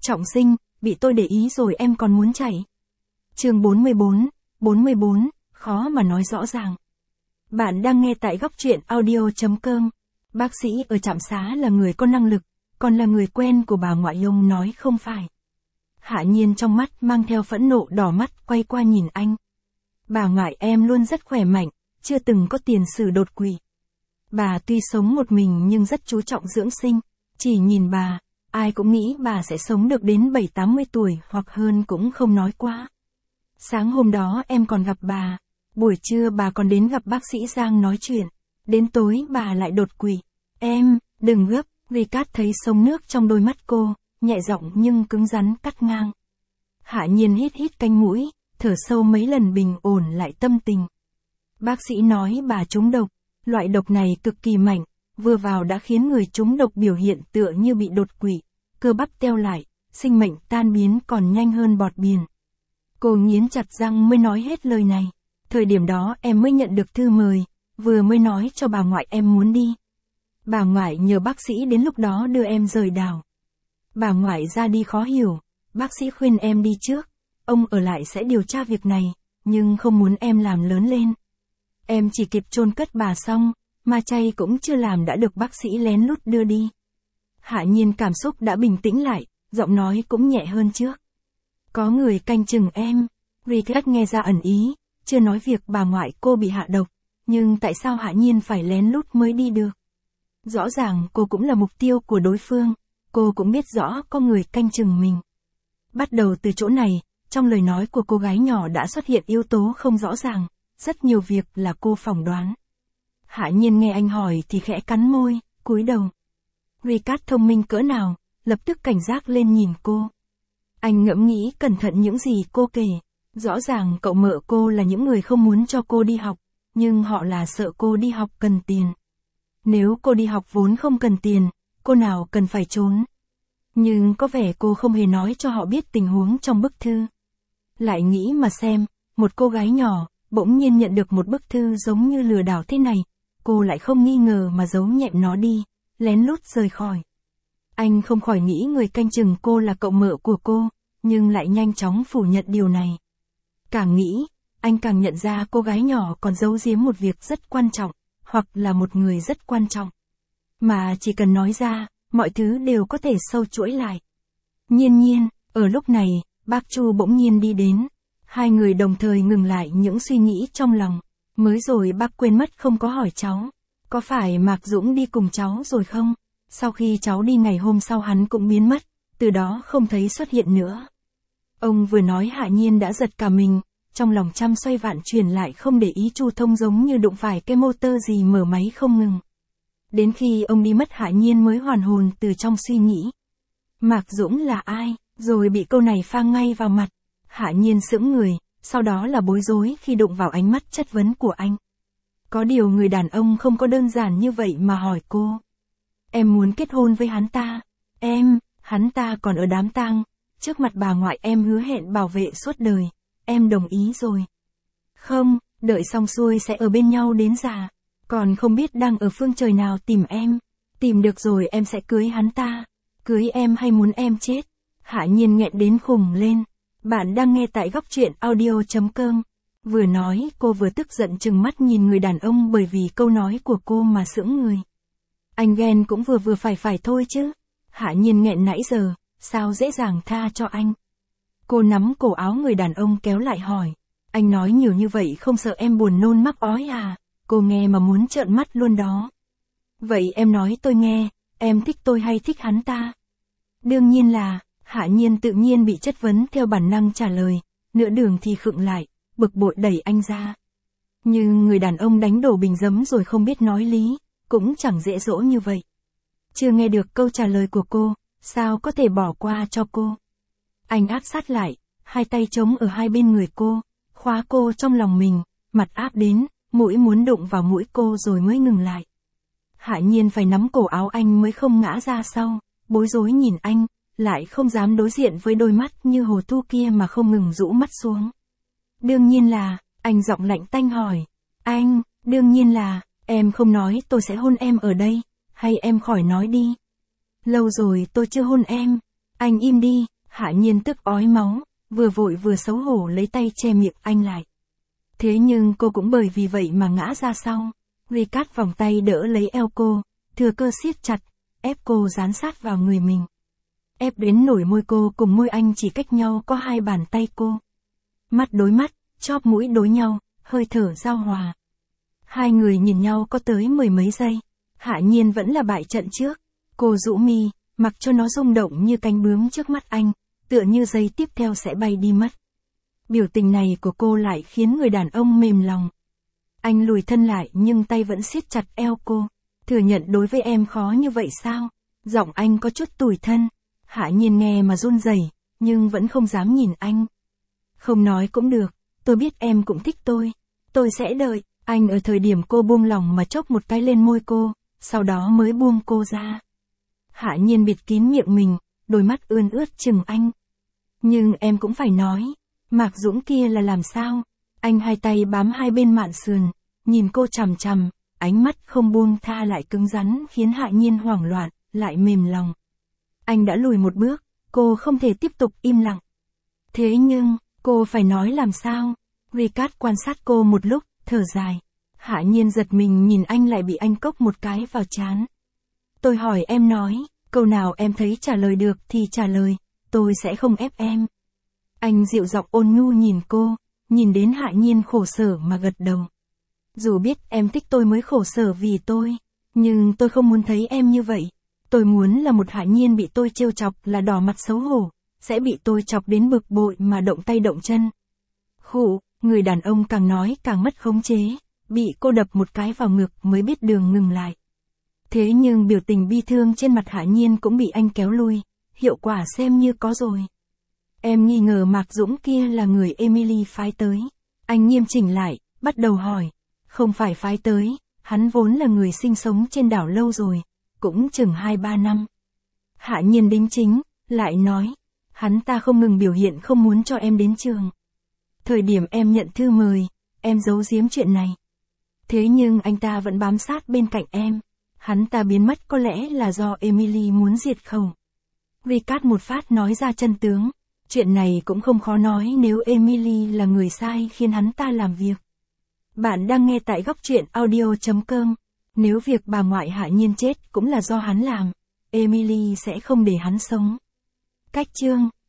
Trọng sinh, bị tôi để ý rồi em còn muốn chạy. Chương 44, khó mà nói rõ ràng. Bạn đang nghe tại góc truyện audio.com. Bác sĩ ở trạm xá là người có năng lực, còn là người quen của bà ngoại ông nói không phải. Hạ Nhiên trong mắt mang theo phẫn nộ đỏ mắt quay qua nhìn anh. Bà ngoại em luôn rất khỏe mạnh, chưa từng có tiền sử đột quỵ. Bà tuy sống một mình nhưng rất chú trọng dưỡng sinh, chỉ nhìn bà, ai cũng nghĩ bà sẽ sống được đến 70-80 tuổi hoặc hơn cũng không nói quá. Sáng hôm đó em còn gặp bà, buổi trưa bà còn đến gặp bác sĩ Giang nói chuyện, đến tối bà lại đột quỵ. Em, đừng gấp, Ricard thấy sông nước trong đôi mắt cô, nhẹ giọng nhưng cứng rắn cắt ngang. Hạ Nhiên hít cánh mũi, thở sâu mấy lần bình ổn lại tâm tình. Bác sĩ nói bà trúng độc, loại độc này cực kỳ mạnh, vừa vào đã khiến người trúng độc biểu hiện tựa như bị đột quỵ, cơ bắp teo lại, sinh mệnh tan biến còn nhanh hơn bọt biển. Cô nghiến chặt răng mới nói hết lời này. Thời điểm đó em mới nhận được thư mời, vừa mới nói cho bà ngoại em muốn đi. Bà ngoại nhờ bác sĩ đến lúc đó đưa em rời đảo. Bà ngoại ra đi khó hiểu, bác sĩ khuyên em đi trước, ông ở lại sẽ điều tra việc này, nhưng không muốn em làm lớn lên. Em chỉ kịp chôn cất bà xong, ma chay cũng chưa làm đã được bác sĩ lén lút đưa đi. Hạ Nhiên cảm xúc đã bình tĩnh lại, giọng nói cũng nhẹ hơn trước. Có người canh chừng em. Ricard nghe ra ẩn ý, chưa nói việc bà ngoại cô bị hạ độc, nhưng tại sao Hạ Nhiên phải lén lút mới đi được? Rõ ràng cô cũng là mục tiêu của đối phương, cô cũng biết rõ có người canh chừng mình. Bắt đầu từ chỗ này, trong lời nói của cô gái nhỏ đã xuất hiện yếu tố không rõ ràng, rất nhiều việc là cô phỏng đoán. Hạ Nhiên nghe anh hỏi thì khẽ cắn môi, cúi đầu. Ricard thông minh cỡ nào, lập tức cảnh giác lên nhìn cô. Anh ngẫm nghĩ cẩn thận những gì cô kể. Rõ ràng cậu mợ cô là những người không muốn cho cô đi học, nhưng họ là sợ cô đi học cần tiền. Nếu cô đi học vốn không cần tiền, cô nào cần phải trốn. Nhưng có vẻ cô không hề nói cho họ biết tình huống trong bức thư. Lại nghĩ mà xem, một cô gái nhỏ, bỗng nhiên nhận được một bức thư giống như lừa đảo thế này, cô lại không nghi ngờ mà giấu nhẹm nó đi, lén lút rời khỏi. Anh không khỏi nghĩ người canh chừng cô là cậu mợ của cô, nhưng lại nhanh chóng phủ nhận điều này. Càng nghĩ, anh càng nhận ra cô gái nhỏ còn giấu giếm một việc rất quan trọng, hoặc là một người rất quan trọng. Mà chỉ cần nói ra, mọi thứ đều có thể sâu chuỗi lại. Nhiên, ở lúc này, bác Chu bỗng nhiên đi đến. Hai người đồng thời ngừng lại những suy nghĩ trong lòng. Mới rồi bác quên mất không có hỏi cháu. Có phải Mạc Dũng đi cùng cháu rồi không? Sau khi cháu đi ngày hôm sau hắn cũng biến mất, từ đó không thấy xuất hiện nữa. Ông vừa nói Hạ Nhiên đã giật cả mình, trong lòng trăm xoay vạn chuyển lại không để ý Chu Thông giống như đụng phải cái motor gì mở máy không ngừng. Đến khi ông đi mất Hạ Nhiên mới hoàn hồn từ trong suy nghĩ. Mạc Dũng là ai? Rồi bị câu này phang ngay vào mặt. Hạ Nhiên sững người, sau đó là bối rối khi đụng vào ánh mắt chất vấn của anh. Có điều người đàn ông không có đơn giản như vậy mà hỏi cô. Em muốn kết hôn với hắn ta. Hắn ta còn ở đám tang. Trước mặt bà ngoại em hứa hẹn bảo vệ suốt đời. Em đồng ý rồi. Không, đợi xong xuôi sẽ ở bên nhau đến già. Còn không biết đang ở phương trời nào tìm em. Tìm được rồi em sẽ cưới hắn ta. Cưới em hay muốn em chết? Hạ Nhiên nghẹn đến khùng lên. Bạn đang nghe tại góc truyện audio.com. Vừa nói cô vừa tức giận trừng mắt nhìn người đàn ông bởi vì câu nói của cô mà sững người. Anh ghen cũng vừa phải thôi chứ. Hạ Nhiên nghẹn nãy giờ, sao dễ dàng tha cho anh. Cô nắm cổ áo người đàn ông kéo lại hỏi. Anh nói nhiều như vậy không sợ em buồn nôn mắc ói à? Cô nghe mà muốn trợn mắt luôn đó. Vậy em nói tôi nghe, em thích tôi hay thích hắn ta? Đương nhiên là, Hạ Nhiên tự nhiên bị chất vấn theo bản năng trả lời, nửa đường thì khựng lại, bực bội đẩy anh ra. Nhưng người đàn ông đánh đổ bình giấm rồi không biết nói lý, cũng chẳng dễ dỗ như vậy. Chưa nghe được câu trả lời của cô, sao có thể bỏ qua cho cô? Anh áp sát lại, hai tay chống ở hai bên người cô, khóa cô trong lòng mình, mặt áp đến, mũi muốn đụng vào mũi cô rồi mới ngừng lại. Hạ Nhiên phải nắm cổ áo anh mới không ngã ra sau, bối rối nhìn anh, lại không dám đối diện với đôi mắt như hồ thu kia mà không ngừng rũ mắt xuống. Đương nhiên là, anh giọng lạnh tanh hỏi. Anh, đương nhiên là, em không nói tôi sẽ hôn em ở đây, hay em khỏi nói đi. Lâu rồi tôi chưa hôn em. Anh im đi, Hạ Nhiên tức ói máu, vừa vội vừa xấu hổ lấy tay che miệng anh lại. Thế nhưng cô cũng bởi vì vậy mà ngã ra sau. Ricard vòng tay đỡ lấy eo cô, thừa cơ siết chặt, ép cô dán sát vào người mình. Ép đến nổi môi cô cùng môi anh chỉ cách nhau có 2 bàn tay cô. Mắt đối mắt, chóp mũi đối nhau, hơi thở giao hòa. Hai người nhìn nhau có tới 10 mấy giây. Hạ Nhiên vẫn là bại trận trước. Cô rũ mi, mặc cho nó rung động như cánh bướm trước mắt anh, tựa như giây tiếp theo sẽ bay đi mất. Biểu tình này của cô lại khiến người đàn ông mềm lòng. Anh lùi thân lại nhưng tay vẫn siết chặt eo cô. Thừa nhận đối với em khó như vậy sao? Giọng anh có chút tủi thân. Hạ Nhiên nghe mà run rẩy, nhưng vẫn không dám nhìn anh. Không nói cũng được, tôi biết em cũng thích tôi sẽ đợi. Anh ở thời điểm cô buông lòng mà chốc một cái lên môi cô, sau đó mới buông cô ra. Hạ Nhiên bịt kín miệng mình, đôi mắt ươn ướt chừng anh. Nhưng em cũng phải nói, Mạc Dũng kia là làm sao? Anh hai tay bám hai bên mạn sườn, nhìn cô chằm chằm, ánh mắt không buông tha lại cứng rắn khiến Hạ Nhiên hoảng loạn, lại mềm lòng. Anh đã lùi một bước, cô không thể tiếp tục im lặng. Thế nhưng, cô phải nói làm sao? Ricard quan sát cô một lúc, thở dài. Hạ Nhiên giật mình nhìn anh lại bị anh cốc một cái vào trán. Tôi hỏi em nói, câu nào em thấy trả lời được thì trả lời, tôi sẽ không ép em. Anh dịu giọng ôn nhu nhìn cô, nhìn đến Hạ Nhiên khổ sở mà gật đầu. Dù biết em thích tôi mới khổ sở vì tôi, nhưng tôi không muốn thấy em như vậy. Tôi muốn là một Hạ Nhiên bị tôi trêu chọc là đỏ mặt xấu hổ, sẽ bị tôi chọc đến bực bội mà động tay động chân. Khụ, người đàn ông càng nói càng mất khống chế, bị cô đập một cái vào ngực mới biết đường ngừng lại. Thế nhưng biểu tình bi thương trên mặt Hạ Nhiên cũng bị anh kéo lui, hiệu quả xem như có rồi. Em nghi ngờ Mạc Dũng kia là người Emily phái tới. Anh nghiêm chỉnh lại, bắt đầu hỏi. Không phải phái tới, hắn vốn là người sinh sống trên đảo lâu rồi, cũng chừng 2-3 năm. Hạ Nhiên đính chính, lại nói. Hắn ta không ngừng biểu hiện không muốn cho em đến trường. Thời điểm em nhận thư mời, em giấu giếm chuyện này. Thế nhưng anh ta vẫn bám sát bên cạnh em. Hắn ta biến mất có lẽ là do Emily muốn diệt khẩu. Ricard một phát nói ra chân tướng. Chuyện này cũng không khó nói nếu Emily là người sai khiến hắn ta làm việc. Bạn đang nghe tại góc truyện audio.com. Nếu việc bà ngoại Hạ Nhiên chết cũng là do hắn làm, Emily sẽ không để hắn sống. Cách chương